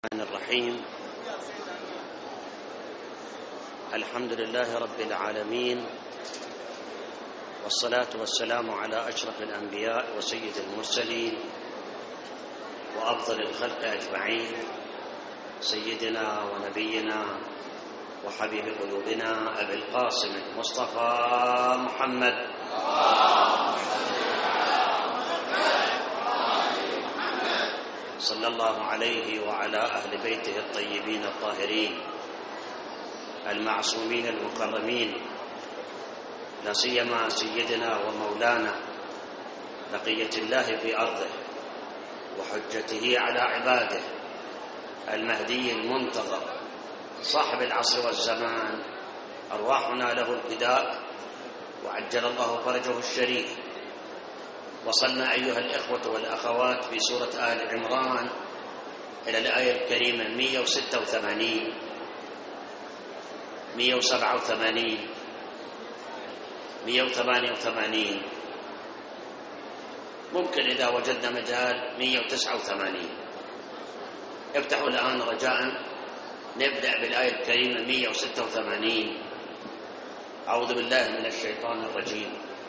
الرحيم. الحمد لله رب العالمين، والصلاة والسلام على أشرف الأنبياء وسيد المرسلين وأفضل الخلق أجمعين، سيدنا ونبينا وحبيب قلوبنا أبي القاسم المصطفى محمد صلى الله عليه وعلى أهل بيته الطيبين الطاهرين المعصومين المكرمين، لا سيما سيدنا ومولانا بقية الله في أرضه وحجته على عباده المهدي المنتظر صاحب العصر والزمان، أرواحنا له الفداء وعجل الله فرجه الشريف. وصلنا أيها الإخوة والأخوات في سورة آل عمران إلى الآية الكريمة 186 187 188، ممكن إذا وجدنا مجال 189. افتحوا الآن رجاء، نبدأ بالآية الكريمة 186. أعوذ بالله من الشيطان الرجيم.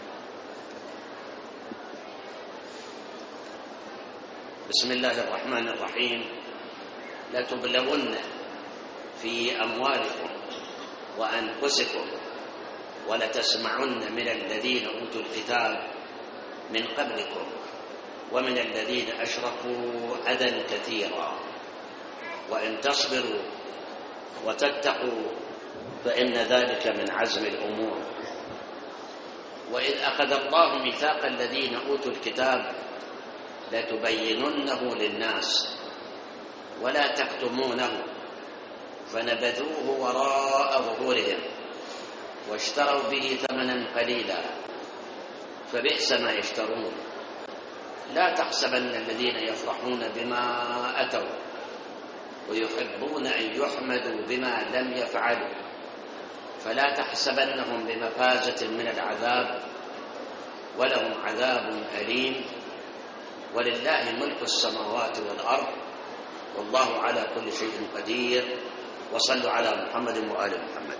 بسم الله الرحمن الرحيم. لتبلون في أموالكم وأنفسكم ولتسمعن من الذين أوتوا الكتاب من قبلكم ومن الذين أشركوا أذى كثيرا وإن تصبروا وتتقوا فإن ذلك من عزم الأمور. وإذ أخذ الله ميثاق الذين أوتوا الكتاب لتبيننه للناس ولا تكتمونه فنبذوه وراء ظهورهم واشتروا به ثمنا قليلا فبئس ما يشترون. لا تحسبن الذين يفرحون بما أتوا ويحبون أن يحمدوا بما لم يفعلوا فلا تحسبنهم بمفازة من العذاب ولهم عذاب أليم. ولله ملك السماوات والأرض والله على كل شيء قدير. وصلوا على محمد وآل محمد.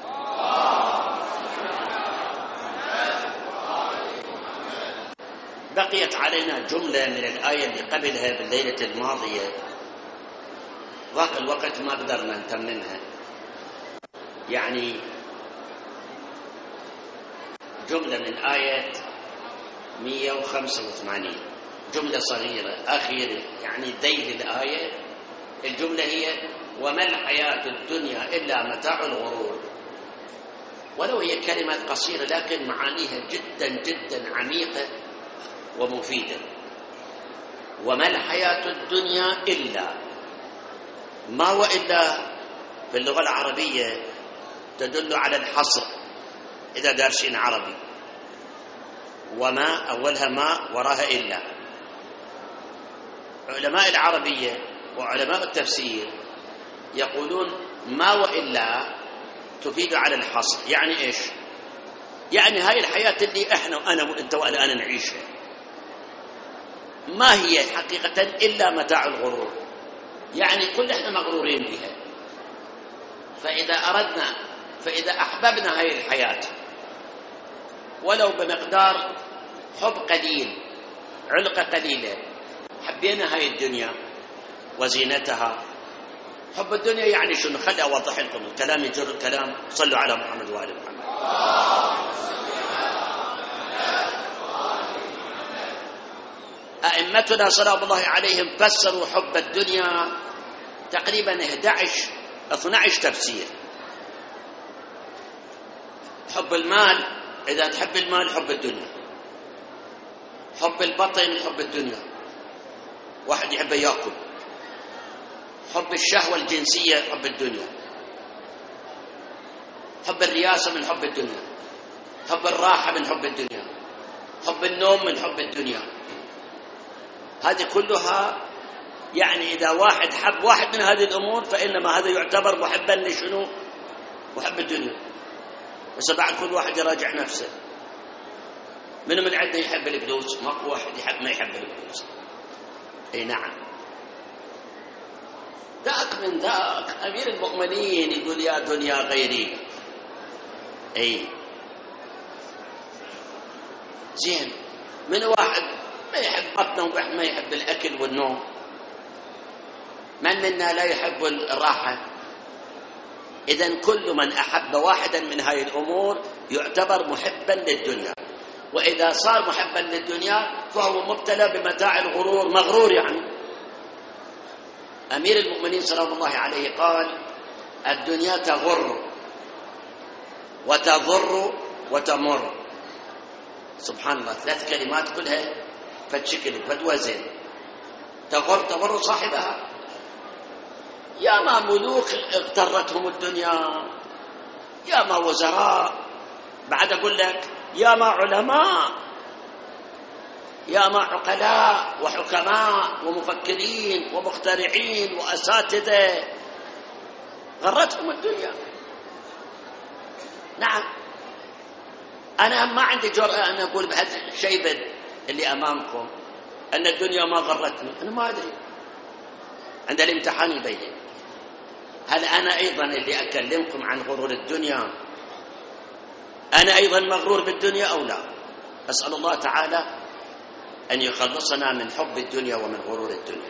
بقيت علينا جملة من الآية اللي قبلها بالليلة الماضية، ضاق الوقت ما قدرنا نتممها، يعني جملة من آية 185، جملة صغيرة أخيرة يعني ذيل الآية. الجملة هي وما الحياة الدنيا إلا متاع الغرور. ولو هي كلمة قصيرة لكن معانيها جدا جدا عميقة ومفيدة. وما الحياة الدنيا إلا، ما وإلا في اللغة العربية تدل على الحصر إذا دارسين عربي، وما أولها ما وراها إلا. علماء العربية وعلماء التفسير يقولون ما وإلا تفيد على الحصر. يعني إيش؟ يعني هاي الحياة اللي إحنا وأنا وأنت وأنا نعيشها ما هي حقيقة إلا متاع الغرور، يعني كل إحنا مغرورين بها. فإذا أحببنا هاي الحياة ولو بمقدار حب قليل، علقة قليلة، حبينا هاي الدنيا وزينتها. حب الدنيا يعني شنو؟ خلي أوضح لكم الكلام يجر الكلام. صلوا على محمد وآل محمد. أئمتنا سلام الله عليهم فسروا حب الدنيا تقريبا 11-12 تفسير. حب المال، إذا تحب المال حب الدنيا. حب البطن حب الدنيا، واحد يحب يأكل. حب الشهوة الجنسية حب الدنيا. حب الرياسة من حب الدنيا. حب الراحة من حب الدنيا. حب النوم من حب الدنيا. هذه كلها يعني إذا واحد حب واحد من هذه الأمور فإنما هذا يعتبر محبا لشنو؟ محب الدنيا. بس بعد كل واحد يراجع نفسه. من عندنا يحب الفلوس؟ ماكو واحد ما يحب الفلوس. اي نعم. ذاك من ذاك أمير المؤمنين يقول يا دنيا غيري. أي زين، من واحد ما يحب بطنه وواحد ما يحب الأكل والنوم، من منا لا يحب الراحة؟ إذن كل من أحب واحدا من هذه الأمور يعتبر محبا للدنيا، وإذا صار محبا للدنيا فهو مبتلى بمتاع الغرور، مغرور يعني. أمير المؤمنين سلام الله عليه قال الدنيا تغر وتضر وتمر. سبحان الله، 3 كلمات كلها فد شكل فد وزن. تضر صاحبها. يا ما ملوك اغترتهم الدنيا، يا ما وزراء، بعد أقول لك يا ما علماء، يا ما عقلاء وحكماء ومفكرين ومخترعين وأساتذة غرتهم الدنيا. نعم، أنا ما عندي جرأة أن أقول بهذا الشيء اللي أمامكم أن الدنيا ما غرتني، أنا ما أدري، عند الامتحان يبين. هل أنا أيضا اللي أكلمكم عن غرور الدنيا أنا أيضا مغرور بالدنيا أو لا؟ أسأل الله تعالى أن يخلصنا من حب الدنيا ومن غرور الدنيا.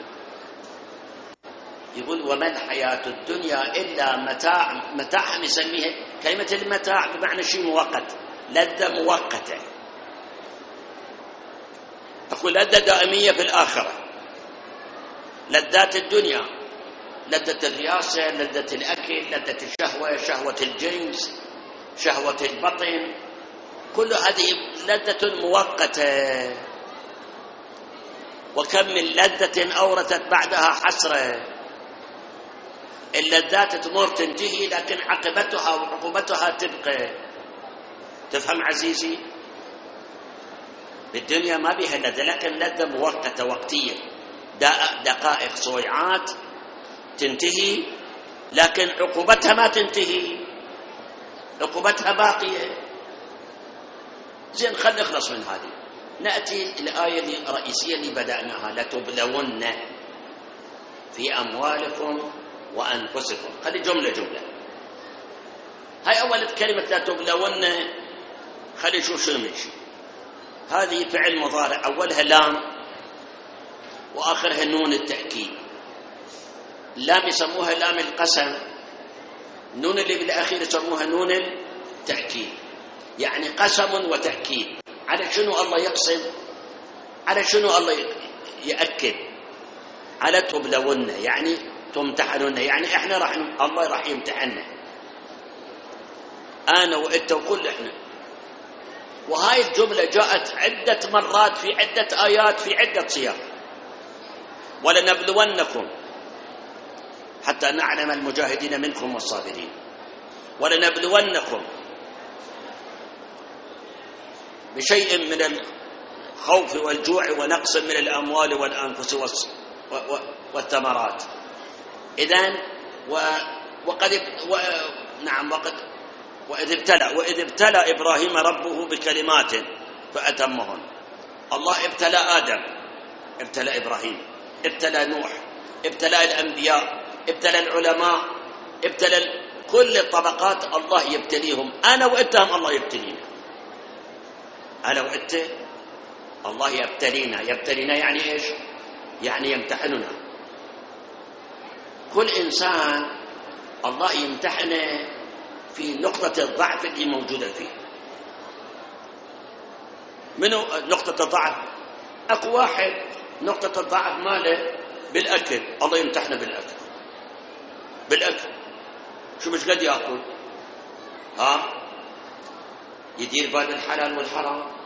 يقول وما الحياة الدنيا إلا متاع نسميه كلمة المتاع بمعنى شيء مؤقت، لذة مؤقتة. أقول لذة دائمية في الآخرة. لذات الدنيا، لذة الرياسة، لذة الأكل، لذة الشهوة، شهوة الجنس، شهوة البطن، كل هذه لذة مؤقتة. وكم من لذة أورثت بعدها حسرة. اللذات تمر تنتهي لكن عاقبتها وعقوبتها تبقى. تفهم عزيزي؟ بالدنيا ما بها لذة، لكن لذة مؤقتة وقتية، دقائق صويعات تنتهي، لكن عقوبتها ما تنتهي، عقوبتها باقية. زين، خلينا نخلص من هذه. نأتي الآية الرئيسية اللي بدأناها، لتبلون في أموالكم وأنفسكم. خلي جملة. هاي أول كلمة لتبلون، خلي شو نمشي. هذه فعل مضارع، أولها لام وآخرها نون التأكيد. لام يسموها لام القسم، نون اللي بالأخير يسموها نون التأكيد، يعني قسم وتأكيد. على شنو الله يقسم؟ على شنو الله يأكد؟ على تبلون، يعني تمتحنون، يعني احنا الله راح يمتحننا، انا وانت وكل احنا. وهاي الجملة جاءت عدة مرات في عدة آيات في عدة سياق. ولنبلونكم حتى نعلم المجاهدين منكم والصابرين. ولنبلونكم بشيء من الخوف والجوع ونقص من الأموال والأنفس والثمرات. إذن وإذ ابتلى إبراهيم ربه بكلمات فأتمهن. الله ابتلى آدم، ابتلى إبراهيم، ابتلى نوح، ابتلى الأنبياء، ابتلى العلماء، ابتلى كل الطبقات. الله يبتليهم. أنا وإنتهم الله يبتلينا. أنا وإنت الله يبتلينا يعني إيش؟ يعني يمتحننا. كل إنسان الله يمتحنه في نقطة الضعف اللي موجودة فيه. منو نقطة الضعف؟ أكو واحد نقطة الضعف ماله بالأكل، الله يمتحنه بالأكل. شو مش قد يأكل؟ يدير بال الحلال والحرام.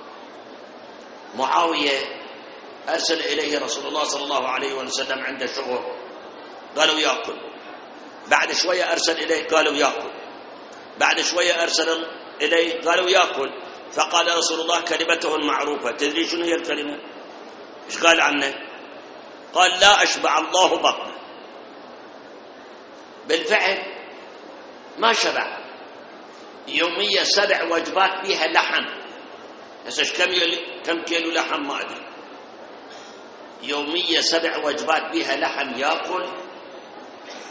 معاوية أرسل إليه رسول الله صلى الله عليه وسلم عند شغل، قالوا يأكل. بعد شوية أرسل إليه، قالوا يأكل. بعد شوية أرسل إليه، قالوا يأكل. فقال رسول الله كلمته المعروفة. تدري شنو هي الكلمة؟ إيش قال عنه؟ قال لا أشبع الله بطنه. بالفعل ما شبع. يوميا 7 وجبات بها لحم. هسه كم كيلو لحم ما أدري. يوميا 7 وجبات بها لحم يأكل.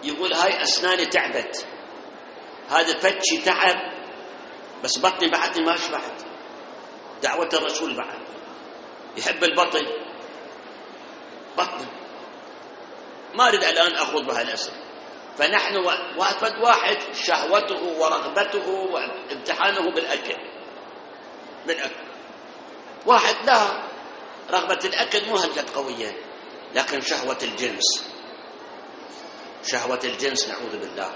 يقول هاي أسناني تعبت، هذا فتشي تعب، بس بطني بعدني ما شبعت. دعوة الرسول بعد يحب البطن، بطن ما أريد الآن أخوض بها الأسر. فنحن واحد شهوته ورغبته وامتحانه بالأكل، واحد لا، رغبة الأكل مو هلقت قوية، لكن شهوة الجنس نعوذ بالله.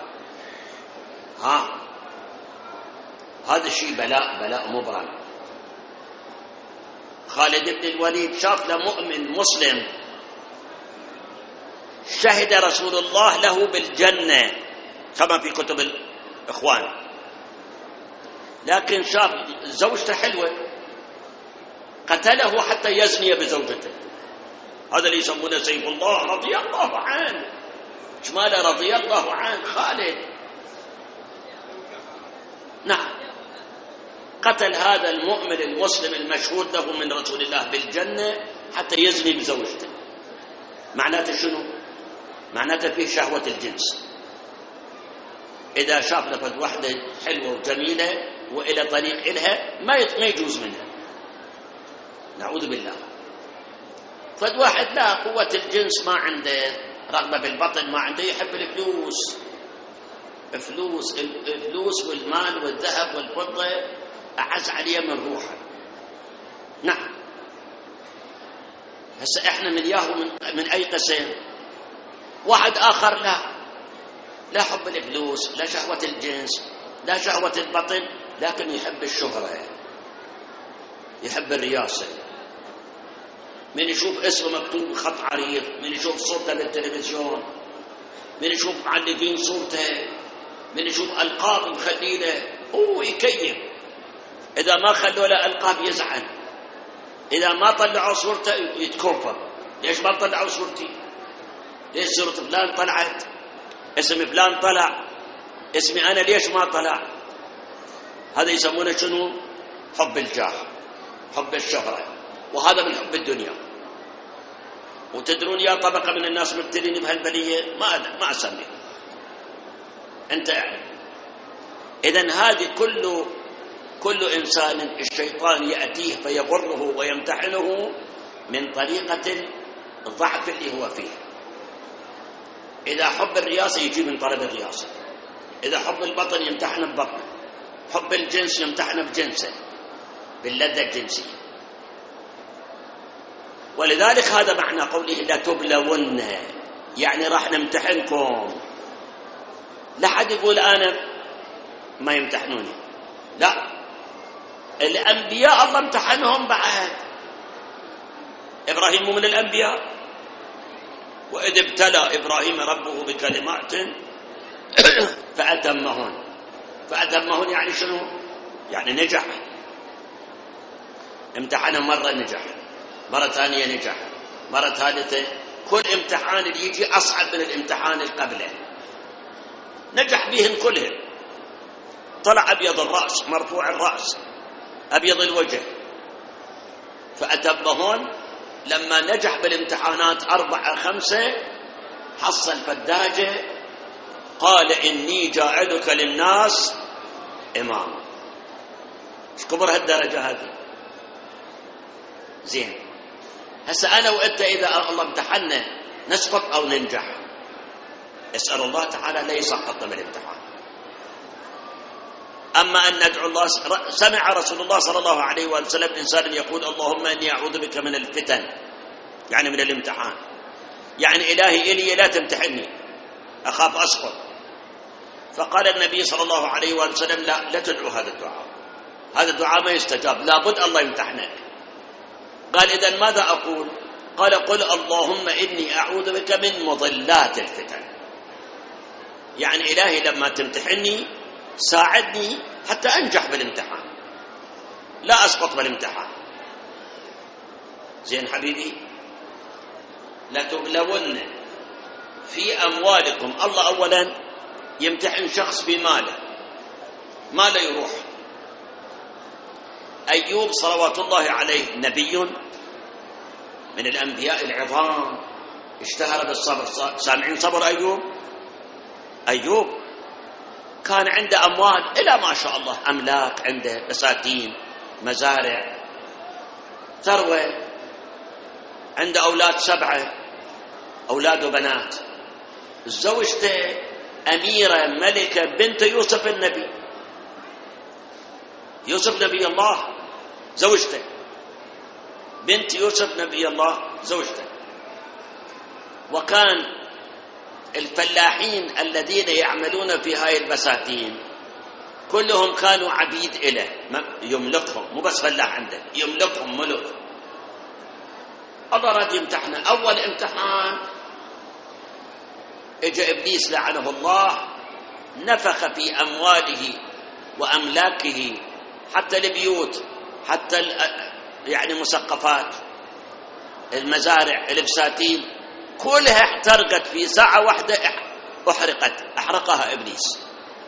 هذا الشيء بلاء مبرم. خالد بن الوليد شاف له مؤمن مسلم شهد رسول الله له بالجنة كما في كتب الإخوان، لكن شاف زوجته حلوة قتله حتى يزني بزوجته. هذا اللي يسمونه سيف الله رضي الله عنه، شماله رضي الله عنه خالد. نعم، قتل هذا المؤمن المسلم المشهود له من رسول الله بالجنة حتى يزني بزوجته. معناته شنو؟ معناته فيه شهوة الجنس. إذا شاف لفت واحدة حلوة وجميلة وإلى طريق إلها ما يجوز منها، نعوذ بالله. فد واحد لا، قوة الجنس ما عنده، رغبة بالبطن ما عنده، يحب الفلوس والمال والذهب والفضة أعز عليه من روحه. نعم. هسه احنا من ياهو من أي قسم. واحد آخر لا حب الفلوس، لا شهوة الجنس، لا شهوة البطن، لكن يحب الشهرة، يحب الرياسة. من يشوف اسمه مكتوب بخط عريض، من يشوف صورته بالتلفزيون، من يشوف معلقين صورته، من يشوف ألقاب مخليله، هو يكيف. إذا ما خلوا له ألقاب يزعل، إذا ما طلعوا صورته يتكفر. ليش ما طلعوا صورتي؟ ليش صورة فلان طلعت؟ اسم فلان طلع، اسمي أنا ليش ما طلع؟ هذا يسمونه شنو؟ حب الجاه، حب الشهرة، وهذا من حب الدنيا. وتدرون يا طبقة من الناس مبتلين بهالبلية ما أسمي أنت يعني. إذن هذه كل إنسان الشيطان يأتيه فيغره ويمتحنه من طريقة الضعف اللي هو فيه. إذا حب الرياسة يجي من طلب الرياسة، إذا حب البطن يمتحن ببطنه، حب الجنس يمتحن بجنسه، باللذة الجنسية. ولذلك هذا معنى قوله لا تبلون، يعني راح نمتحنكم. لا حد يقول أنا ما يمتحنوني، لا، الأنبياء الله امتحنهم بعد. إبراهيم من الأنبياء، وإذ ابتلى إبراهيم ربه بكلمات فأتمهن يعني شنو؟ يعني نجح. امتحانه مرة نجح، مرة ثانية نجح، مرة ثالثة. كل امتحان اللي يجي أصعب من الامتحان اللي قبله، نجح بهن كلهم. طلع أبيض الرأس، مرفوع الرأس، أبيض الوجه. فأتمهن لما نجح بالامتحانات 4 5 حصل فداجة، قال إني جاعلك للناس إماما. ايش كبر هالدرجة هذه؟ زين. هسه أنا وأنت إذا الله امتحنا نسقط أو ننجح، اسأل الله تعالى لا يسقطنا من الامتحان. أما أن ندعو الله، سمع رسول الله صلى الله عليه وسلم إنسان يقول اللهم إني أعوذ بك من الفتن، يعني من الامتحان، يعني إلهي إلي لا تمتحني أخاف أسقط. فقال النبي صلى الله عليه وسلم لا تدعو هذا الدعاء، هذا الدعاء ما يستجاب، لابد الله يمتحنك. قال إذن ماذا أقول؟ قال قل اللهم إني أعوذ بك من مضلات الفتن، يعني إلهي لما تمتحني ساعدني حتى أنجح بالامتحان، لا أسقط بالامتحان. زين حبيبي، لا تبلون في أموالكم. الله أولا يمتحن شخص بماله، ماله يروح. أيوب صلوات الله عليه نبي من الأنبياء العظام، اشتهر بالصبر. سامعين صبر أيوب؟ أيوب كان عنده أموال إلى ما شاء الله، أملاك، عنده بساتين، مزارع، ثروة، عنده أولاد 7 أولاد وبنات. زوجته أميرة ملكة بنت يوسف النبي، يوسف نبي الله زوجته، بنت يوسف نبي الله زوجته. وكان الفلاحين الذين يعملون في هاي البساتين كلهم كانوا عبيد إله، يملكهم، مو بس فلاح عنده، يملكهم ملك. الله راد يمتحنه. أول امتحان اجى إبليس لعنه الله، نفخ في أمواله وأملاكه، حتى البيوت، حتى يعني مسقفات، المزارع، البساتين، كلها احترقت في ساعة واحدة، أحرقها إبليس.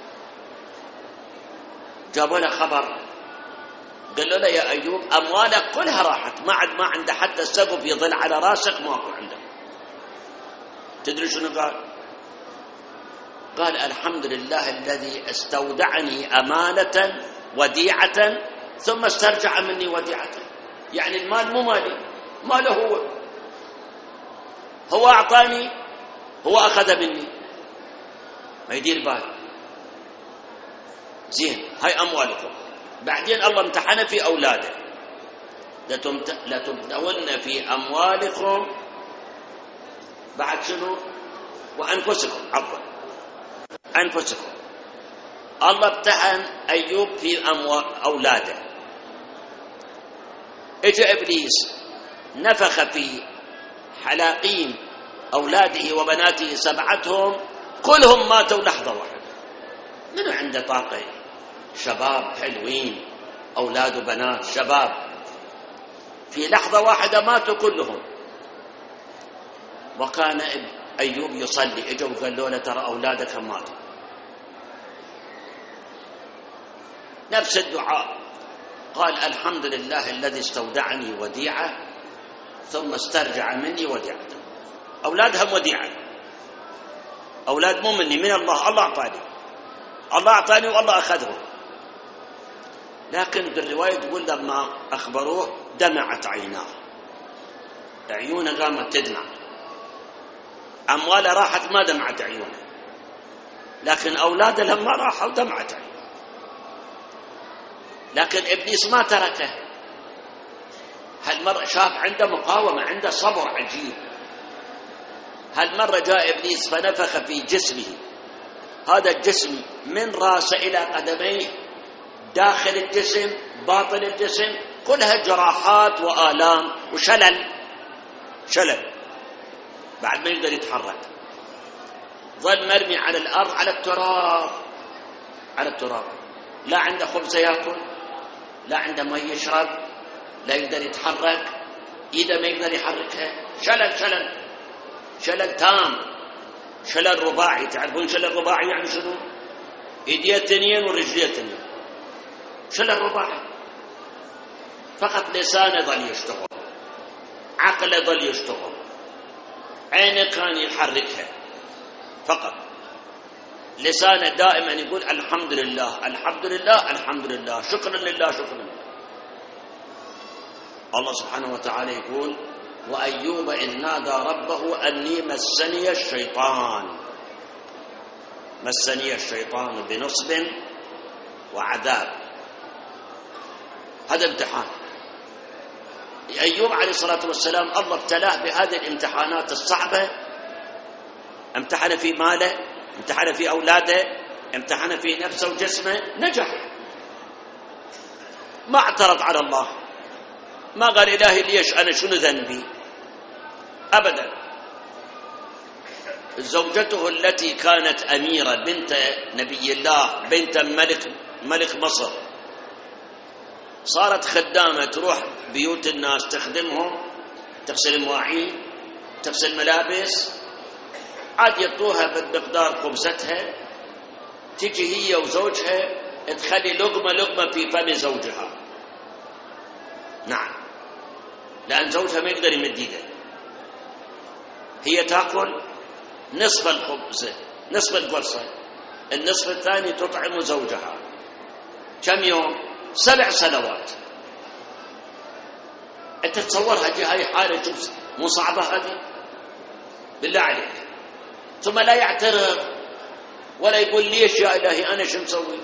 جابوا له خبر، قالوا له يا أيوب أموالك كلها راحت، ما عنده حتى السقف يظل على راسك، ماكو عنده. تدري شنو قال؟ قال الحمد لله الذي استودعني أمانة وديعة ثم استرجع مني وديعة. يعني المال مو مالي، ماله هو أعطاني، هو أخذ مني، ما يدير بال. زين، هاي أموالكم. بعدين الله امتحن في أولاده، لتبدون في أموالكم بعد شنو؟ وأنفسكم، عفوا أنفسكم. الله امتحن أيوب في أولاده. اجى إبليس نفخ في حلاقين أولاده وبناته 7 كلهم ماتوا لحظة واحدة. منو عنده طاقة؟ شباب حلوين، أولاد وبنات شباب، في لحظة واحدة ماتوا كلهم. وكان أيوب يصلي، اجوا وقالوا له ترى أولادك هم ماتوا. نفس الدعاء، قال الحمد لله الذي استودعني وديعة ثم استرجع مني وديعته. أولادهم وديعة، أولاد مو مني، من الله. الله أعطاني، الله أعطاني والله أخذهم. لكن بالرواية تقول لما أخبروه دمعت عيناه، عيونه قامت تدمع. أمواله راحت ما دمعت عيونه، لكن أولاده لما راحوا دمعت عيونه. لكن إبليس ما تركه. هالمرة شاف عنده مقاومة، عنده صبر عجيب. هالمرة جاء إبليس فنفخ في جسمه، هذا الجسم من رأسه إلى قدميه، داخل الجسم باطن الجسم كلها جراحات وآلام وشلل، بعد ما يقدر يتحرك. ظل مرمي على الأرض، على التراب، لا عنده خبز يأكل، لا عنده ماء يشرب، لا يقدر يتحرك، إيده ما يقدر يحركها، شلل تام، شلل رباعي. تعرفون شلل رباعي يعني شنو؟ إيديه 2 ورجليه 2، شلل رباعي. فقط لسانه ظل يشتغل، عقله ظل يشتغل، عينه كان يحركها فقط، لسانه دائما يقول الحمد لله الحمد لله الحمد لله، شكرا لله شكرا لله. الله سبحانه وتعالى يقول وأيوب إذ نادى ربه أني مسني الشيطان بنصب وعذاب. هذا امتحان. أيوب عليه الصلاة والسلام الله ابتلاه بهذه الامتحانات الصعبة، امتحن في ماله، امتحن في أولاده، امتحن في نفسه وجسمه، نجح. ما اعترض على الله، ما قال إلهي ليش أنا شنو ذنبي، أبدا. زوجته التي كانت أميرة بنت نبي الله، بنت ملك مصر، صارت خدامة تروح بيوت الناس تخدمهم، تغسل المواعين، تغسل ملابس، عاد يعطوها بمقدار خبزتها، تجي هي وزوجها تخلي لقمة في فم زوجها. نعم، لأن زوجها ما يقدر يمد يده، هي تأكل نصف الخبز، نصف القرصة، النصف الثاني تطعم زوجها. كم يوم؟ 7 سنوات. أنت تصورها هاي حالة مو صعبة هذه؟ بالله عليك. ثم لا يعترض ولا يقول ليش يا إلهي أنا شو مسوي.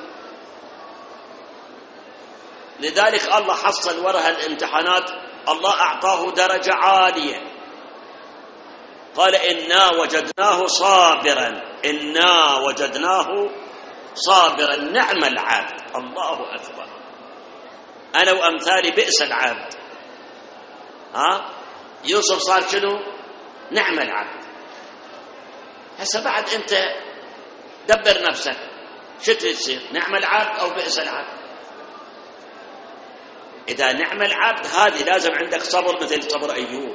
لذلك الله حصل وراء الامتحانات، الله أعطاه درجة عالية، قال إنا وجدناه صابرا، إنا وجدناه صابرا نعم العبد. الله أكبر. أنا وأمثالي بئس العبد. يوسف صار شنو؟ نعم العبد. هسه بعد أنت دبر نفسك، شو تصير؟ نعم العبد أو بئس العبد؟ إذا نعم العبد هذه لازم عندك صبر مثل صبر أيوب.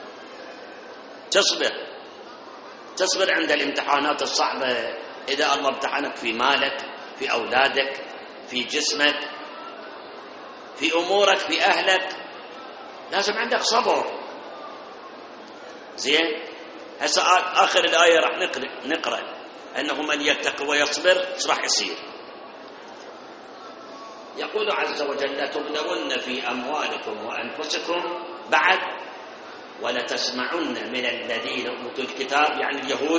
تصبر عند الامتحانات الصعبة. إذا الله امتحنك في مالك، في أولادك، في جسمك، في أمورك، في أهلك، لازم عندك صبر. زين. هسه آخر الآية راح نقرأ أنه من يتقي ويصبر ايش راح يصير. يقول عز وجل لتبلون في أموالكم وأنفسكم بعد ولتسمعن من الذين أوتوا الكتاب، يعني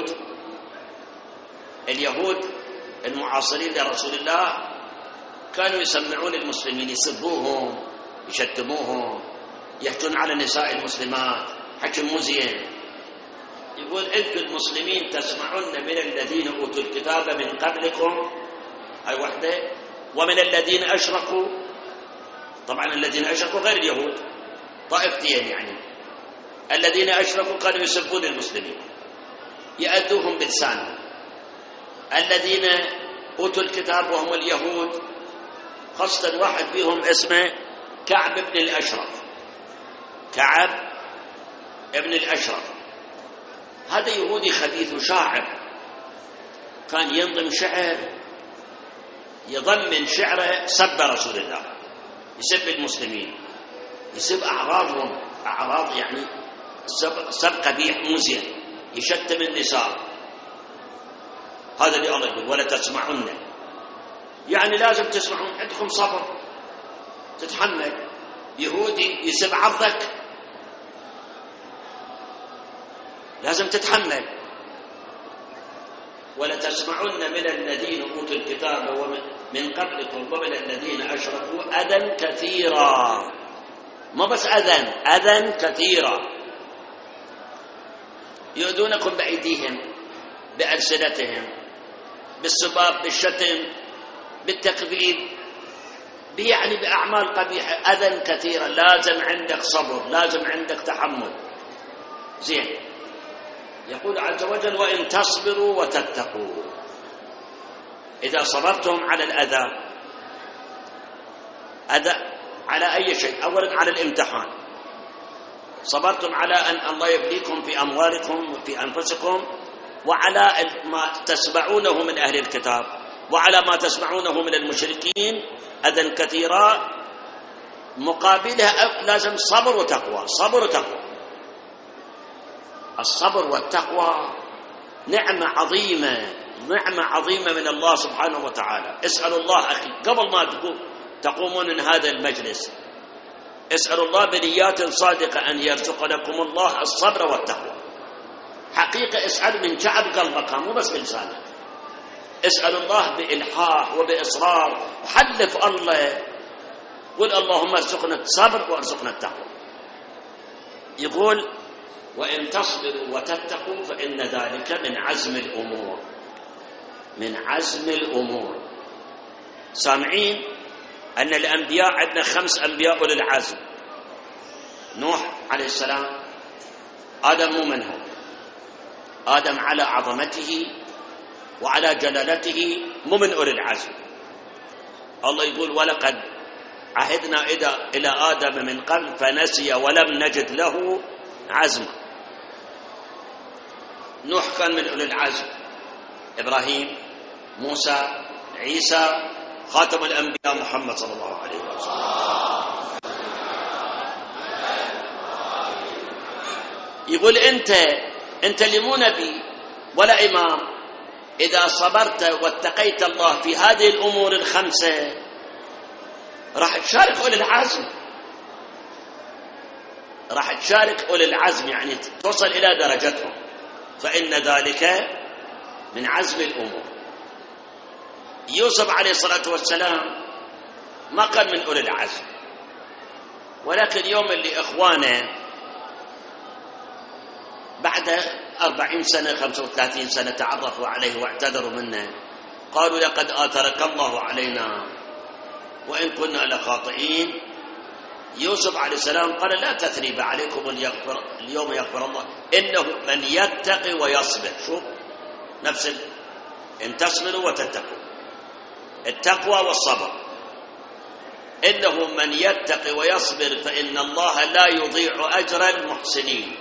اليهود المعاصرين لرسول الله كانوا يسمعون المسلمين، يسبوهم، يشتموهم، يحجون على نساء المسلمات حكي مو زين. يقول أنتم المسلمين تسمعون من الذين أوتوا الكتاب من قبلكم، هاي وحدة، ومن الذين أشركوا. طبعا الذين أشركوا غير اليهود، طائفتين يعني. الذين أشركوا كانوا يسبون المسلمين، يأذوهم بلسانهم. الذين أوتوا الكتاب وهم اليهود، خاصة واحد فيهم اسمه كعب بن الأشرف. كعب بن الأشرف هذا يهودي خبيث وشاعر، كان ينظم شعر يضمن شعره سب رسول الله، يسب المسلمين، يسب أعراضهم، أعراض يعني سب قبيح مو زين، يشتم النساء. هذا اللي الله يقول ولا تسمعن، يعني لازم تسمعون، عندكم صبر تتحمل. يهودي يسب عرضك لازم تتحمل. ولا تسمعن من الذين أوتوا الكتاب ومن قبلكم ومن الذين أشركوا أذى كثيرا. ما بس أذى كثيرا، يؤذونكم بأيديهم، بألسنتهم، بالسباب، بالشتم، بالتكذيب، يعني بأعمال قبيحة، أذى كثيرا. لازم عندك صبر، لازم عندك تحمل. زين. يقول عز وجل وإن تصبروا وتتقوا، إذا صبرتم على الأذى، أذى على أي شيء، أولا على الامتحان، صبرتم على أن الله يبليكم في أموالكم وفي أنفسكم، وعلى ما تسمعونه من أهل الكتاب، وعلى ما تسمعونه من المشركين أذى كثيرا، مقابلها لازم صبر وتقوى. صبر وتقوى. الصبر والتقوى نعمة عظيمة، نعمة عظيمة من الله سبحانه وتعالى. اسأل الله أخي قبل ما تقومون من هذا المجلس، اسأل الله بنيات صادقة أن يرزق لكم الله الصبر والتقوى. حقيقة اسأل من شعب قلبك، مو بس بلسانك. اسأل الله بإلحاح وبإصرار، وحلف الله، قل اللهم ارزقنا الصبر وارزقنا التقوى. يقول وإن تصبروا وتتقوا فإن ذلك من عزم الأمور. من عزم الأمور. سامعين أن الأنبياء عندنا 5 أنبياء أولي العزم. نوح عليه السلام، آدم مو منهم، آدم على عظمته وعلى جلالته مو من أولي العزم. الله يقول ولقد عهدنا إلى آدم من قبل فنسي ولم نجد له عزما. نوح كان من أولي العزم، إبراهيم، موسى، عيسى، خاتم الأنبياء محمد صلى الله عليه وسلم. يقول أنت اللي مو نبي ولا إمام إذا صبرت واتقيت الله في هذه الأمور الخمسة راح تشارك أولي العزم، راح تشارك أولي العزم، يعني توصل إلى درجتهم، فإن ذلك من عزم الأمور. يوسف عليه الصلاة والسلام ما كان من أولي العزم، ولكن يوم اللي إخوانه بعد 40 سنة 35 سنة تعرفوا عليه واعتذروا منه، قالوا لقد آثرك الله علينا وإن كنا لخاطئين. يوسف عليه السلام قال لا تثريب عليكم اليوم يغفر الله إنه من يتقي ويصبر. شوف نفس إن تصبروا وتتقوا، التقوى والصبر. إنه من يتقي ويصبر فإن الله لا يضيع أجر المحسنين.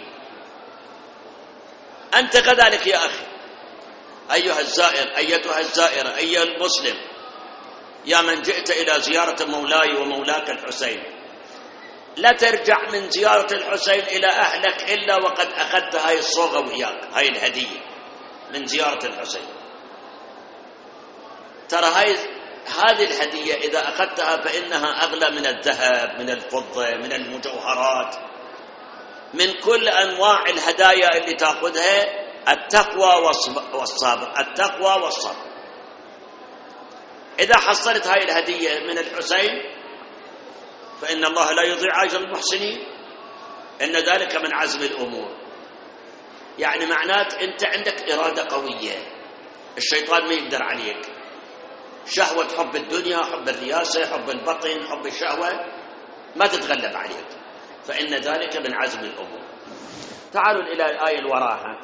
أنت كذلك يا أخي، أيها الزائر، أيتها الزائرة، أيها المسلم، يا من جئت إلى زيارة مولاي ومولاك الحسين، لا ترجع من زيارة الحسين إلى أهلك إلا وقد أخذت هاي الصوغة وياك، هاي الهدية من زيارة الحسين. ترى هذه الهدية إذا أخذتها فإنها أغلى من الذهب، من الفضة، من المجوهرات، من كل أنواع الهدايا اللي تأخذها. التقوى والصبر، التقوى والصبر. إذا حصلت هاي الهدية من الحسين فإن الله لا يضيع أجر المحسنين، إن ذلك من عزم الأمور. يعني معنات أنت عندك إرادة قوية، الشيطان ما يقدر عليك. شهوة حب الدنيا، حب الرياسة، حب البطن، حب الشهوة ما تتغلب عليك، فإن ذلك من عزم الأمور. تعالوا إلى الآية الوراها،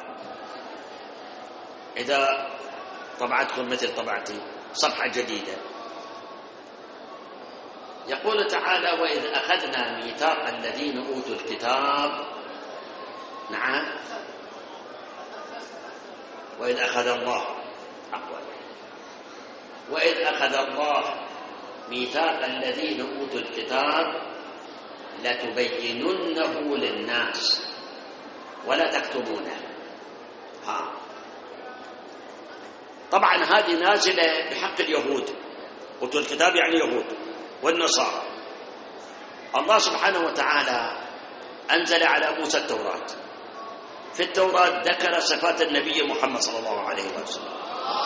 إذا طبعتكم مثل طبعتي صفحة جديدة. يقول تعالى وإذ أخذنا ميثاق الذين أوتوا الكتاب. نعم، وإذ أخذ الله، وإذ أخذ الله ميثاق الذين أوتوا الكتاب لتبيننه للناس ولا تكتمونه. طبعا هذه نازلة بحق اليهود، أوتوا الكتاب يعني يهود والنصارى. الله سبحانه وتعالى أنزل على موسى التوراة. في التوراة ذكر صفات النبي محمد صلى الله عليه وسلم،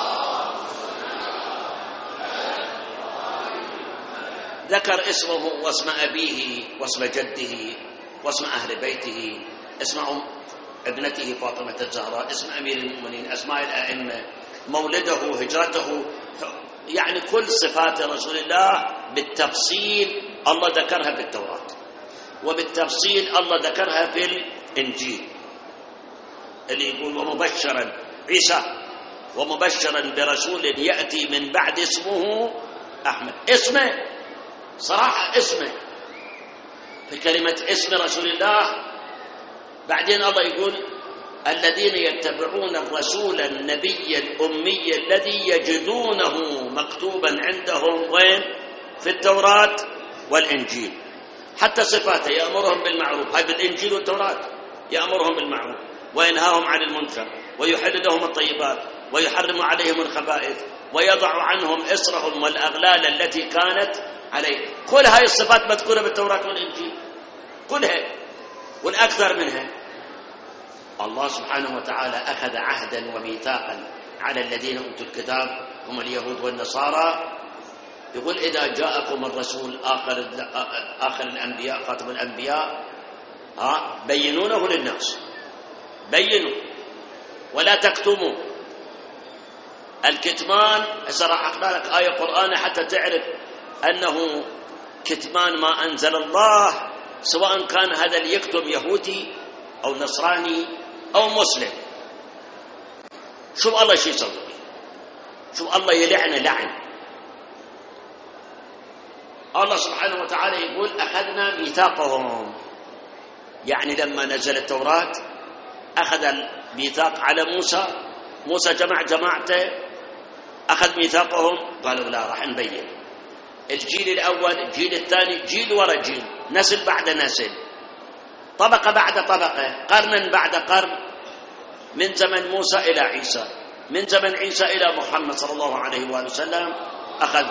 ذكر اسمه واسم أبيه واسم جده واسم أهل بيته، اسم ابنته فاطمة الزهراء، اسم أمير المؤمنين، أسماء الأئمة، مولده، هجرته، يعني كل صفات رسول الله بالتفصيل الله ذكرها بالتوراة، وبالتفصيل الله ذكرها في الإنجيل اللي يقول ومبشرا عيسى ومبشرا برسول يأتي من بعد اسمه أحمد. اسمه صراحة، اسمه في كلمة اسم رسول الله. بعدين الله يقول الذين يتبعون الرسول النبي الأمي الذي يجدونه مكتوبا عندهم وين؟ في التوراة والإنجيل. حتى صفاته يأمرهم بالمعروف، هاي بالإنجيل والتوراة، يأمرهم بالمعروف وينهاهم عن المنكر ويحل لهم الطيبات ويحرم عليهم الخبائث ويضع عنهم إصرهم والأغلال التي كانت عليه. كل هاي الصفات مذكورة بالتوراة والإنجيل كلها والأكثر منها. الله سبحانه وتعالى أخذ عهدا وميثاقا على الذين أوتوا الكتاب هم اليهود والنصارى. يقول إذا جاءكم الرسول آخر الأنبياء خاتم الأنبياء بينونه للناس، بينوا ولا تكتموا. الكتمان راح أقرأ لك آية قرآن حتى تعرف أنه كتمان ما أنزل الله، سواء كان هذا اللي يكتب يهودي أو نصراني أو مسلم. شوف الله شو يسوي، شوف الله يلعن لعن. الله سبحانه وتعالى يقول أخذنا ميثاقهم، يعني لما نزل التوراة أخذ الميثاق على موسى، موسى جمع جماعته أخذ ميثاقهم، قالوا لا راح نبين. الجيل الأول، الجيل الثاني، جيل ورا جيل، نسل بعد نسل، طبقة بعد طبقة، قرنا بعد قرن، من زمن موسى إلى عيسى. من زمن عيسى إلى محمد صلى الله عليه وآله وسلم أخذ.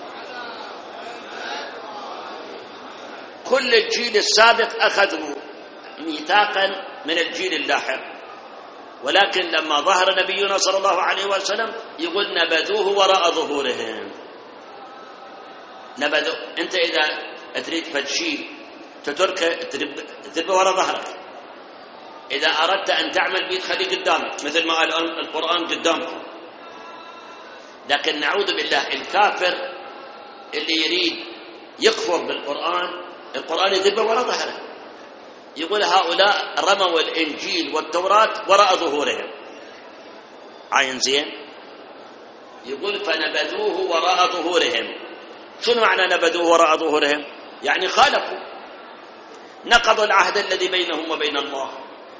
كل الجيل السابق أخذوا ميثاقا من الجيل اللاحق، ولكن لما ظهر نبينا صلى الله عليه وسلم يقول نبذوه وراء ظهورهم. نبذوا. أنت إذا تريد فشي تتركه تذبه وراء ظهرك، إذا أردت أن تعمل بيه خليه قدامك، مثل ما قال القرآن قدامكم. لكن نعوذ بالله الكافر اللي يريد يكفر بالقرآن، القرآن يذبه وراء ظهره، يقول هؤلاء رموا الإنجيل والتوراة وراء ظهورهم. عين زين؟ يقول فنبذوه وراء ظهورهم. شنو معنى نبذوه وراء ظهورهم؟ يعني خالفوا، نقضوا العهد الذي بينهم وبين الله.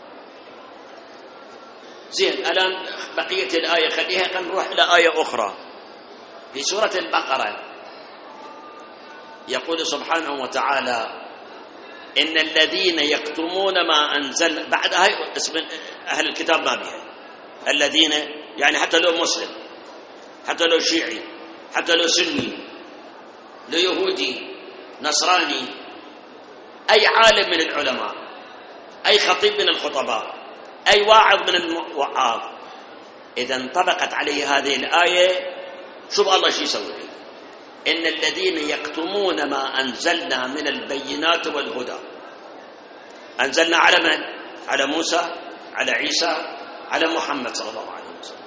زين، الآن بقية الآية خليها، نروح إلى آية أخرى في سورة البقرة. يقول سبحانه وتعالى إن الذين يكتمون ما أنزل، بعد هاي اسم أهل الكتاب ما بها، الذين يعني حتى لو مسلم، حتى لو شيعي، حتى لو سني، لو يهودي، نصراني، أي عالم من العلماء، أي خطيب من الخطباء، أي واعظ من الوعاظ، إذا انطبقت عليه هذه الآية شوف الله شو يسوي. إن الذين يكتمون ما أنزلنا من البينات والهدى. أنزلنا على من؟ على موسى، على عيسى، على محمد صلى الله عليه وسلم.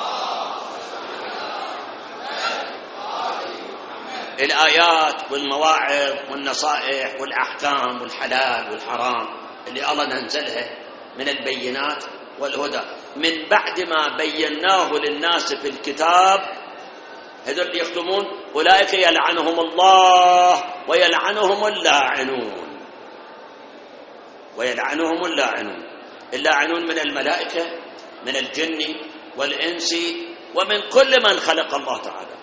الآيات والمواعظ والنصائح والأحكام والحلال والحرام اللي الله ننزلها من البينات والهدى من بعد ما بيناه للناس في الكتاب. هذول اللي يختمون أولئك يلعنهم الله ويلعنهم اللاعنون، ويلعنهم اللاعنون. اللاعنون من الملائكة، من الجن والإنس، ومن كل من خلق الله تعالى.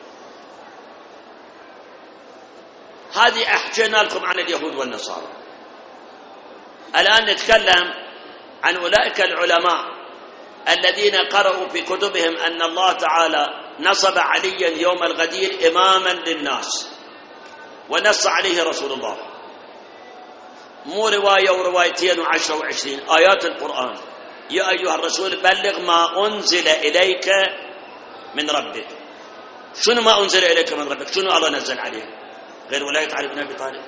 هذه أحكينا لكم عن اليهود والنصارى. الآن نتكلم عن أولئك العلماء الذين قرأوا في كتبهم أن الله تعالى نصب عليا يوم الغدير إماما للناس، ونص عليه رسول الله، مو رواية وروايتين وعشرة وعشرين، آيات القرآن. يا أيها الرسول بلغ ما أنزل إليك من ربك. شنو ما أنزل إليك من ربك؟ شنو الله نزل عليه غير ولاية علي بن أبي طالب؟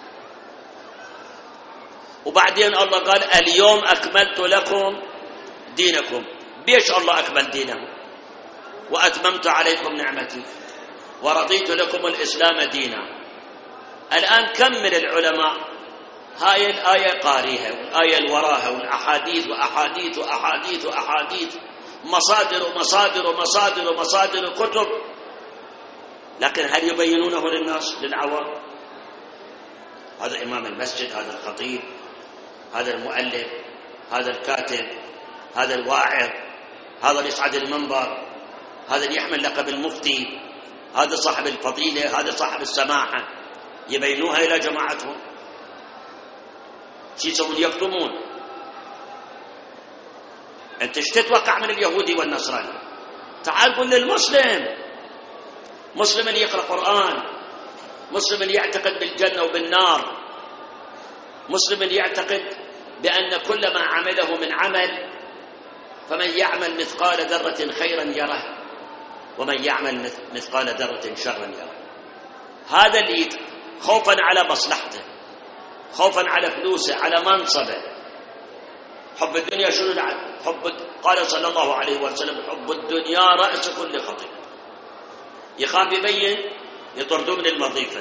وبعدين الله قال اليوم أكملت لكم دينكم. بيش الله أكمل دينه؟ وأتممت عليكم نعمتي ورضيت لكم الإسلام دينا. الآن كم من العلماء هاي الآية قاريها والآية الوراها والأحاديث وأحاديث وأحاديث وأحاديث، مصادر ومصادر ومصادر ومصادر كتب، لكن هل يبينونه للناس للعوام؟ هذا إمام المسجد، هذا الخطيب، هذا المؤلف، هذا الكاتب، هذا الواعظ، هذا اللي يصعد المنبر، هذا اللي يحمل لقب المفتي، هذا صاحب الفضيلة، هذا صاحب السماحة، يبينوها إلى جماعتهم؟ شي يسوون؟ يكتمون. أنت ايش تتوقع من اليهودي والنصراني؟ تعال قل للمسلم، مسلم اللي يقرأ قرآن، مسلم اللي يعتقد بالجنة وبالنار، مسلم اللي يعتقد بأن كل ما عمله من عمل فمن يعمل مثقال ذرة خيرا يره ومن يعمل مثقال ذرة شرا يره. هذا اللي خوفا على مصلحته، خوفا على فلوسه، على منصبه. حب الدنيا شنو العدل؟ قال صلى الله عليه وسلم حب الدنيا رأس كل خطيئة. يخاف يبين يطردوه من الوظيفة.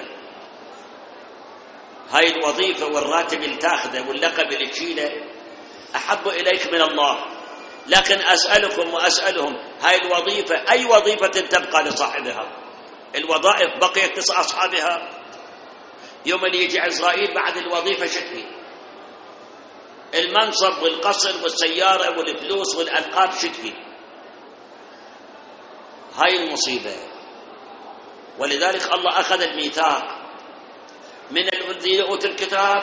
هاي الوظيفة والراتب اللي تاخذه واللقب اللي تشيله أحب إليك من الله. لكن أسألكم وأسألهم، هاي الوظيفة أي وظيفة تبقى لصاحبها؟ الوظائف بقيت لأصحابها. يوم اللي يجي عزرائيل بعد الوظيفة شكلي، المنصب والقصر والسيارة والفلوس والألقاب شكلي. هاي المصيبة. ولذلك الله أخذ الميثاق من الذين أوتوا الكتاب،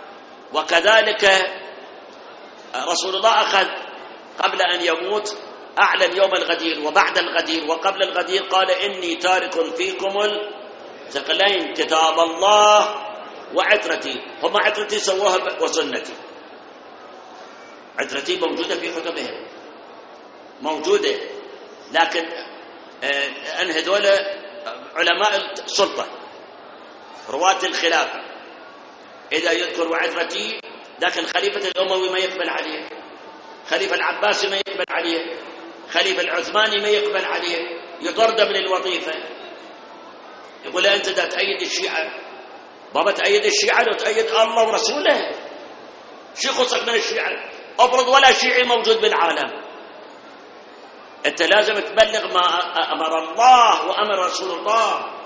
وكذلك رسول الله أخذ قبل أن يموت أعلن يوم الغدير وبعد الغدير وقبل الغدير، قال إني تارك فيكم الثقلين كتاب الله وعترتي. هم عترتي سووها وسنتي، عترتي موجودة في كتبهم موجودة، لكن أن هذول علماء السلطة رواة الخلافة إذا يذكر وعترتي، لكن خليفة الأموي ما يقبل عليه، خليفة العباسي ما يقبل عليه، خليفة العثماني ما يقبل عليه، يطرد من الوظيفة. يقول أنت دا تأيد الشيعة، بابا تأيد الشيعة لو تأيد الله ورسوله، شي خصك من الشيعة؟ أفرض ولا شيعي موجود بالعالم، أنت لازم تبلغ ما أمر الله وأمر رسول الله.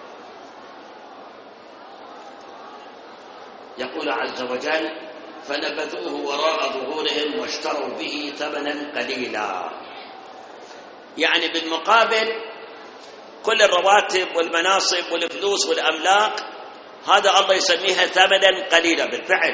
يقول عز وجل فنبذوه وراء ظهورهم واشتروا به ثمنا قليلا، يعني بالمقابل كل الرواتب والمناصب والفلوس والأملاك هذا الله يسميها ثمنا قليلا.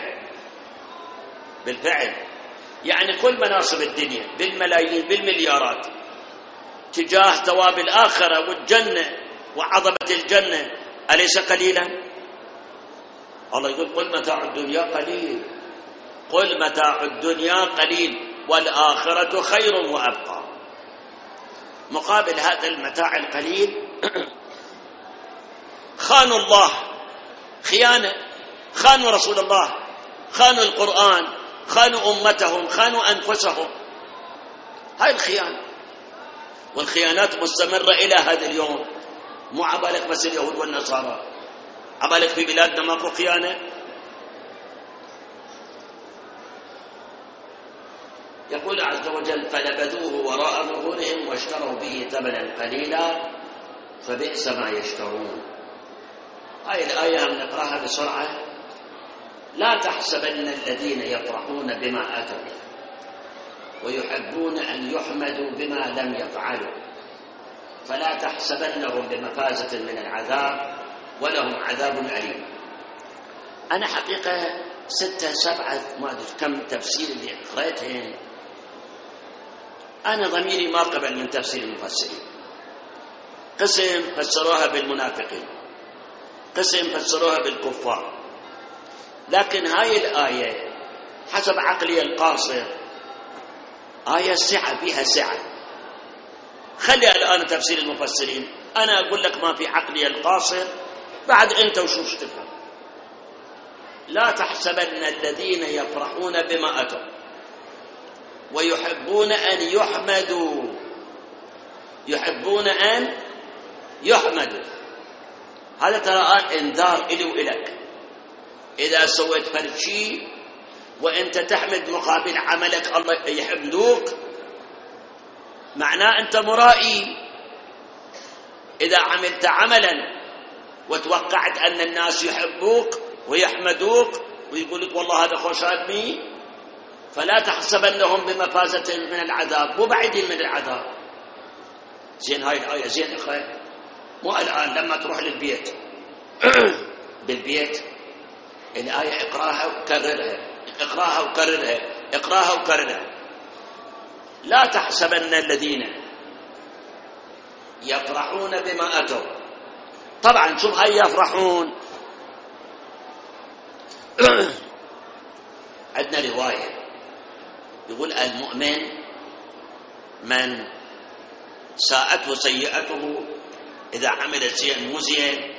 بالفعل يعني كل مناصب الدنيا بالملايين بالمليارات تجاه ثواب الآخرة والجنة وعظمة الجنة أليس قليلا؟ الله يقول قل متاع الدنيا قليل، قل متاع الدنيا قليل والآخرة خير وأبقى. مقابل هذا المتاع القليل خانوا الله خيانة، خانوا رسول الله، خانوا القرآن، خانوا أمتهم، خانوا أنفسهم. هاي الخيانة، والخيانات مستمرة إلى هذا اليوم. مو عبالك بس اليهود والنصارى، عبالك في بلادنا ماكو خيانة؟ يقول عز وجل فنبذوه وراء ظهورهم واشتروا به ثمنا قليلا فبئس ما يشترون. هاي الآية نقراها بسرعة. لا تحسبن الذين يفرحون بما آتوا ويحبون أن يحمدوا بما لم يفعلوا فلا تحسبنهم بمفازة من العذاب ولهم عذاب أليم. أنا حقيقة 6 7 ما أدري كم تفسير اللي قرأتهم، أنا ضميري ما قبل من تفسير المفسرين. قسم فسروها بالمنافقين، قسم فسروها بالكفار، لكن هاي الآية حسب عقلي القاصر آية سعة فيها سعة. خلي الآن تفسير المفسرين، أنا أقول لك ما في عقلي القاصر، بعد أنت وشوش تفهم. لا تحسبن الذين يفرحون بما أتوا ويحبون أن يحمدوا، يحبون أن يحمدوا، هذا ترى انذار إلي وإلك. إذا سويت فرد شيء وأنت تحمد مقابل عملك الله يحمدوك، معناه أنت مرائي. إذا عملت عملا وتوقعت أن الناس يحبوك ويحمدوك ويقولك والله هذا خوش آدمي، فلا تحسبنهم بمفازة من العذاب، مو بعيدين من العذاب. زين هاي الآية زين أخي، مو الآن لما تروح للبيت بالبيت الآية اقراها وكررها، اقراها وكررها، اقراها وكررها. لا تحسبن الذين يفرحون بما أتوا. طبعا شوف هاي يفرحون عندنا رواية يقول المؤمن من ساءته سيئته إذا عمل زين مو زين،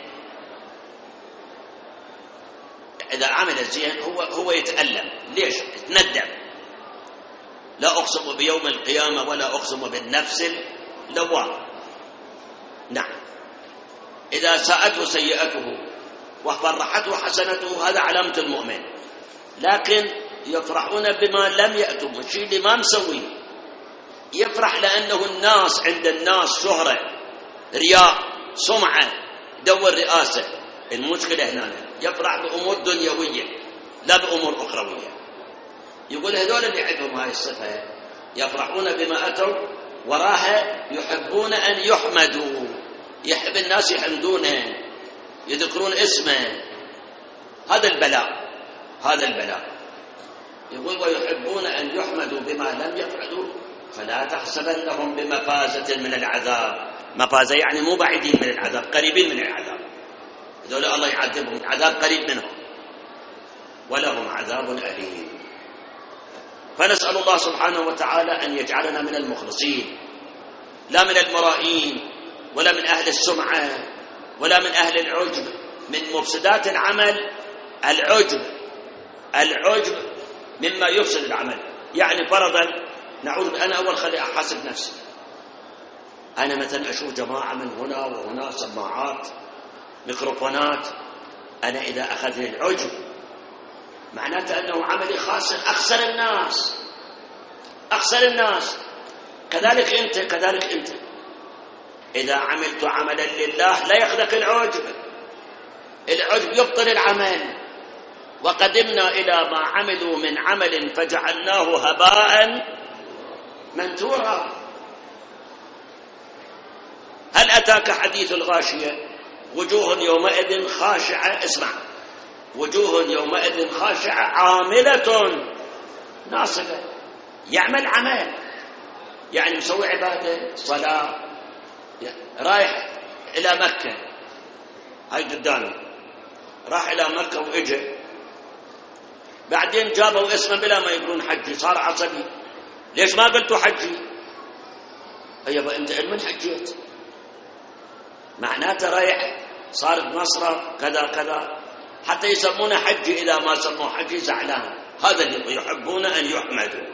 إذا عمل زين هو يتألم. ليش؟ يتندم. لا أقسم بيوم القيامة ولا أقسم بالنفس اللوامة. نعم، إذا ساءته سيئته وفرحته حسنته هذا علامة المؤمن. لكن يفرحون بما لم يأتوا، الشيء اللي ما مسوي يفرح لأنه الناس عند الناس شهرة، رياء، سمعة، دور رئاسة. المشكلة هنا يفرح بأمور دنيوية لا بأمور أخروية. يقول هذول اللي عندهم هاي الصفة يفرحون بما أتوا وراها يحبون أن يحمدوا، يحب الناس يحمدونه يذكرون اسمه. هذا البلاء، هذا البلاء. يقول ويحبون أن يحمدوا بما لم يفعلوا فلا تحسبنهم بمفازة من العذاب. مفازة يعني مو بعيدين من العذاب، قريبين من العذاب. هذول الله يعذبهم، العذاب قريب منهم، ولهم عذاب أليم. فنسأل الله سبحانه وتعالى أن يجعلنا من المخلصين، لا من المرائين ولا من أهل السمعة ولا من أهل العجب. من مفسدات العمل العجب مما يفسد العمل. يعني فرضا نعود، أنا أول خلي أحاسب نفسي. أنا مثلا أشوف جماعة من هنا وهنا سماعات ميكروفونات، أنا إذا أخذني العجب معناته أنه عملي خاسر، أخسر الناس. كذلك أنت إذا عملت عملا لله لا يأخذك العجب يبطل العمل. وقدمنا إلى ما عملوا من عمل فجعلناه هباء منثورا. هل أتاك حديث الغاشية؟ وجوه يومئذ خاشعة، اسمع، وجوه يومئذ خاشعة عاملة ناصبة. يعمل عمل، يعني مسوي عبادة صلاة، رايح إلى مكة، هاي قدامي، راح إلى مكة وإجا، بعدين جابوا اسمه بلا ما يقولون حجي، صار عصبي. ليش ما قلتوا حجي؟ أيوة أنت من حجيت؟ معناته رايح صارت مصرف كذا، حتى يسمونه حجي. إذا ما سموه حجي زعلان. هذا اللي يحبون أن يحمدوا.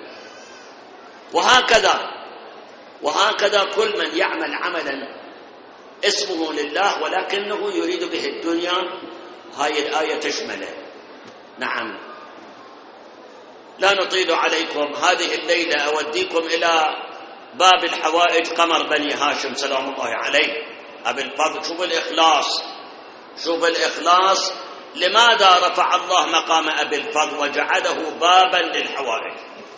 وهكذا كل من يعمل عملا اسمه لله ولكنه يريد به الدنيا، هاي الآية تشمله. نعم. لا نطيل عليكم هذه الليلة، أوديكم إلى باب الحوائج قمر بني هاشم سلام الله عليه أبي الفضل. شوف الإخلاص لماذا رفع الله مقام أبي الفضل وجعله بابا للحوائج.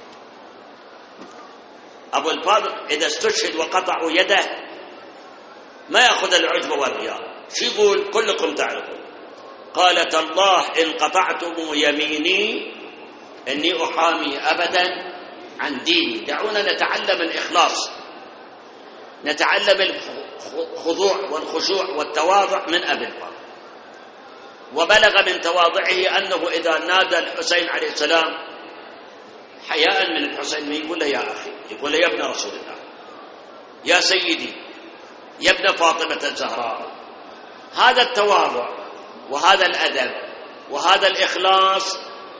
أبو الفضل إذا استشهد وقطعوا يده ما يأخذ العجب والرياء. شو يقول؟ كلكم تعرفون، قال تالله إن قطعتم يميني إني أحامي أبدا عن ديني. دعونا نتعلم الإخلاص، نتعلم الخضوع والخشوع والتواضع من أبي الفضل. وبلغ من تواضعه أنه إذا نادى الحسين عليه السلام حياء من الحسين يقول له يا أخي، يقول له يا ابن رسول الله، يا سيدي، يا ابن فاطمة الزهراء. هذا التواضع وهذا الأدب وهذا الإخلاص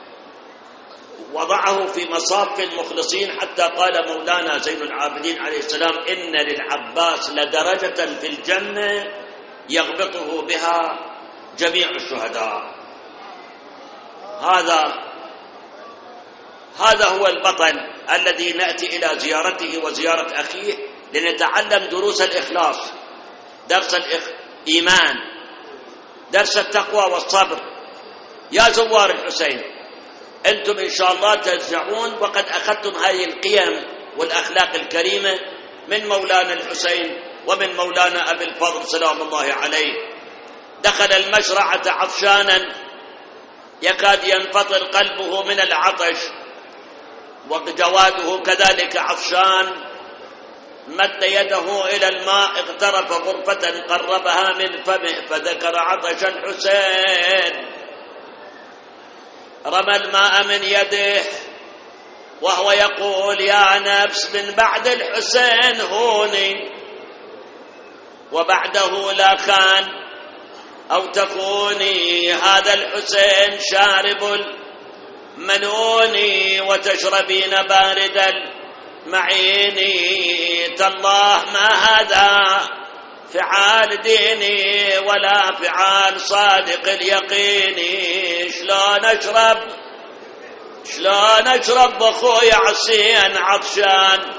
وضعه في مصاف المخلصين، حتى قال مولانا زين العابدين عليه السلام إن للعباس لدرجة في الجنة يغبطه بها جميع الشهداء. هذا هو البطل الذي نأتي إلى زيارته وزيارة أخيه لنتعلم دروس الإخلاص، درس الإيمان، درس التقوى والصبر. يا زوار الحسين، أنتم إن شاء الله ترجعون وقد أخذتم هذه القيم والأخلاق الكريمة من مولانا الحسين ومن مولانا أبي الفضل سلام الله عليه. دخل المشرعة عطشانا يكاد ينفطر قلبه من العطش، وجواده كذلك عطشان، مد يده إلى الماء، اغترف غرفة قربها من فمه فذكر عطش الحسين، رمى الماء من يده وهو يقول يا نفس من بعد الحسين هوني وبعده لا خان أو تخوني، هذا الحسين شارب المنوني وتشربين بارد المعيني. تالله ما هذا فعال ديني ولا فعال صادق اليقيني. شلون أشرب أخوي عصين عطشان،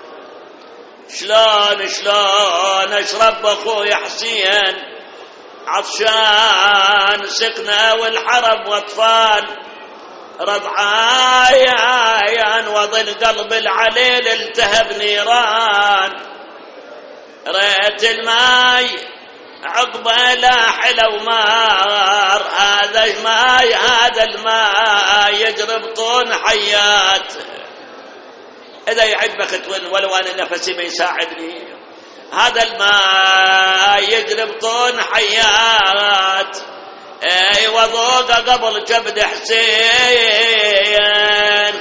شلون أشرب أخوي حسين عطشان، سكنة والحرب واطفال رضعايان وظل قلب العليل التهب نيران. ريت الماي عقبه لا حلو مار، هذا الماء يجري بطون حيات. إذا يعجبك تون ولو أنا نفسي ما يساعدني. هذا الماء يجري بطون حيات وذوق قبل كبد حسين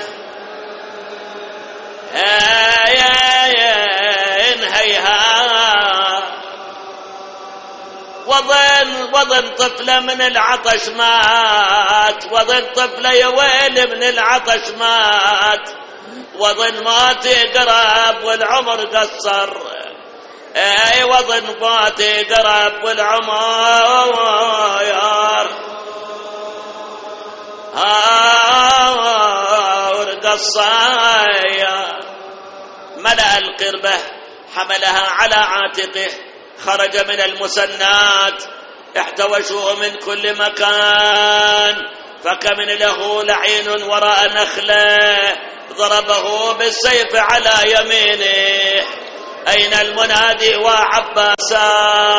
هيها وظن طفلة من العطش مات، وظن طفلة يا ويل من العطش مات، وظن مات قرب والعمر قصر، وظن مات قرب والعمر قصر. ملأ القربة حملها على عاتقه، خرج من المسنات، احتوشوه من كل مكان، فكمن له لعين وراء نخله، ضربه بالسيف على يمينه. أين المنادي وعباسه؟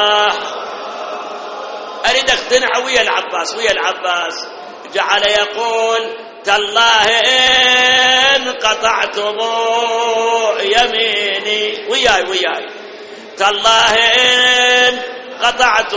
أريدك تنع ويا العباس، ويا العباس. جعل يقول تالله إن قطعت يميني، وياي تالله إن قطعت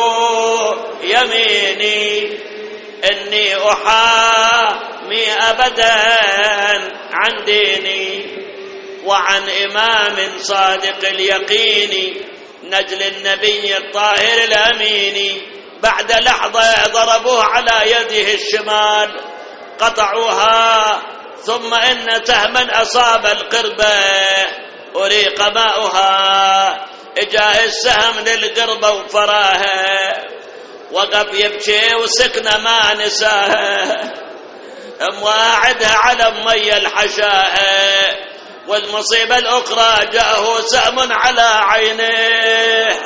يميني إني أحامي أبدا عن ديني وعن إمام صادق اليقين نجل النبي الطاهر الأمين. بعد لحظة ضربوه على يده الشمال قطعوها، ثم إن سهما أصاب القربة أريق ماؤها، جاء السهم للقربة وفراها، وقف يبكي وسكن ما نساها، مواعدها على مي الحشاها، والمصيبة الأخرى جاءه سهم على عينه،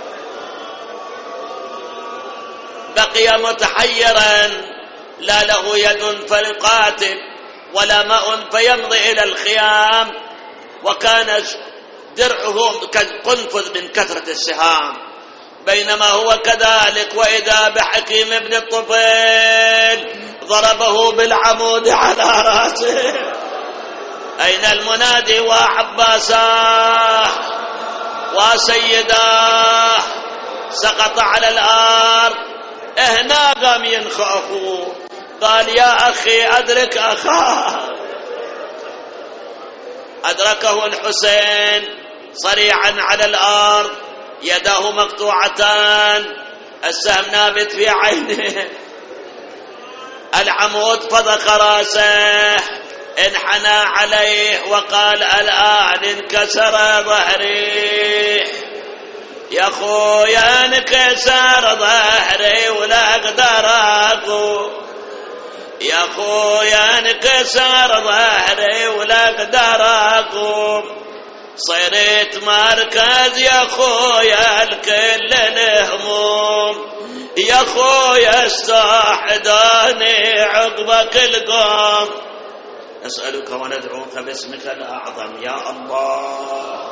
بقي متحيرا لا له يد فيقاتل ولا ماء فيمضي إلى الخيام، وكان درعه قنفذ من كثرة السهام. بينما هو كذلك وإذا بحكيم ابن الطفيل ضربه بالعمود على رأسه. أين المنادي وعباساه وسيداه؟ سقط على الأرض. هنا قام ينخى أخوه، قال يا أخي أدرك أخاه. أدركه الحسين صريعا على الأرض، يداه مقطوعتان، السهم نابت في عينه، العمود فضق راسه، انحنى عليه وقال الآن انكسر ظهري يا خويا، انكسر ظهري ولا اقدر اقوم، يا خويا انكسر ظهري ولا اقدر اقوم، صرت مركز يا خويا الكل الهموم، يا خويا استحداني عقبك القوم. نسألك وندعوك باسمك الأعظم يا الله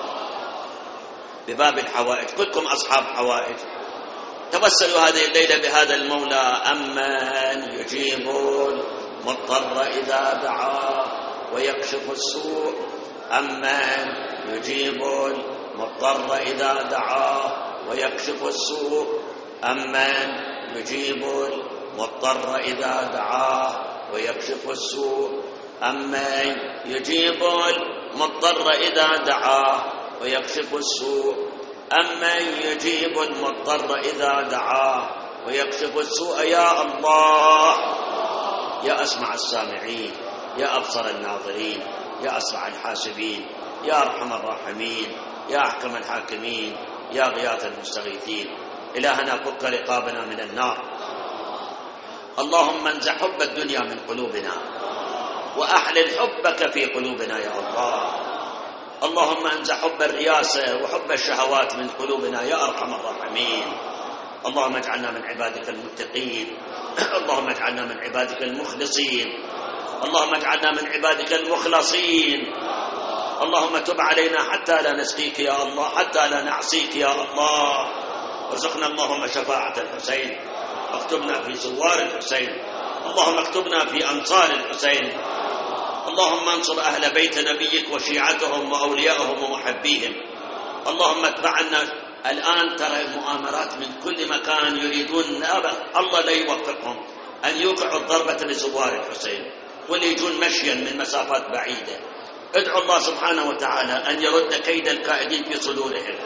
بباب الحوائج، كلكم أصحاب حوائج، توسلوا هذه الليلة بهذا المولى. أمن يجيب المضطر إذا دعاه ويكشف السوء، أمن يجيب المضطر إذا دعاه ويكشف السوء، أمن يجيب المضطر إذا دعاه ويكشف السوء، أمن يجيب المضطر إذا دعاه ويكشف السوء، أمن يجيب المضطر إذا دعاه ويكشف السوء. يا الله يا أسمع السامعين، يا أبصر الناظرين، يا أسرع الحاسبين، يا أرحم الراحمين، يا أحكم الحاكمين، يا غياث المستغيثين. إلهنا فك رقابنا من النار، اللهم انزع حب الدنيا من قلوبنا وأحلل حبك في قلوبنا يا الله. اللهم انزع حب الرياسة وحب الشهوات من قلوبنا يا أرحم الراحمين. اللهم اجعلنا من عبادك المتقين، اللهم اجعلنا من عبادك المخلصين، اللهم اجعلنا من عبادك المخلصين. اللهم تب علينا حتى لا نسقيك يا الله، حتى لا نعصيك يا الله. وارزقنا اللهم شفاعة الحسين، واكتبنا في زوار الحسين، اللهم اكتبنا في أنصار الحسين. اللهم انصر أهل بيت نبيك وشيعتهم وأولياءهم ومحبيهم. اللهم اتبعنا. الآن ترى المؤامرات من كل مكان يريدون الله لا يوفقهم أن يوقعوا الضربة لزوار الحسين واللي يجون مشيا من مسافات بعيدة. ادعو الله سبحانه وتعالى أن يرد كيد الكائدين في صدورهم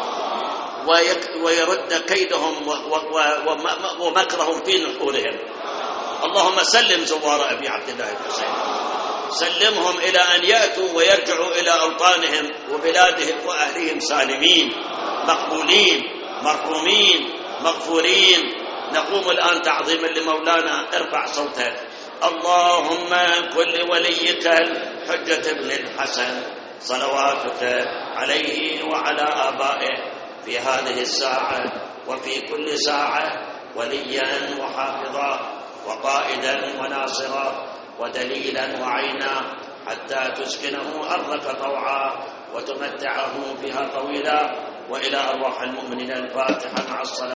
ويرد كيدهم ومكرهم في نحورهم. اللهم سلم زوار أبي عبد الله الحسين، سلمهم إلى أن يأتوا ويرجعوا إلى أوطانهم وبلادهم وأهلهم سالمين مقبولين مرحومين مغفورين. نقوم الآن تعظيما لمولانا. ارفع صوتك. اللهم كل وليك الحجة بن الحسن صلواتك عليه وعلى آبائه في هذه الساعة وفي كل ساعة وليا وحافظا وقائدا وناصرا ودليلا وعينا، حتى تسكنه أرضك طوعا وتمتعه بها طويلا. وإلى أرواح المؤمنين الفاتحة مع الصلاة.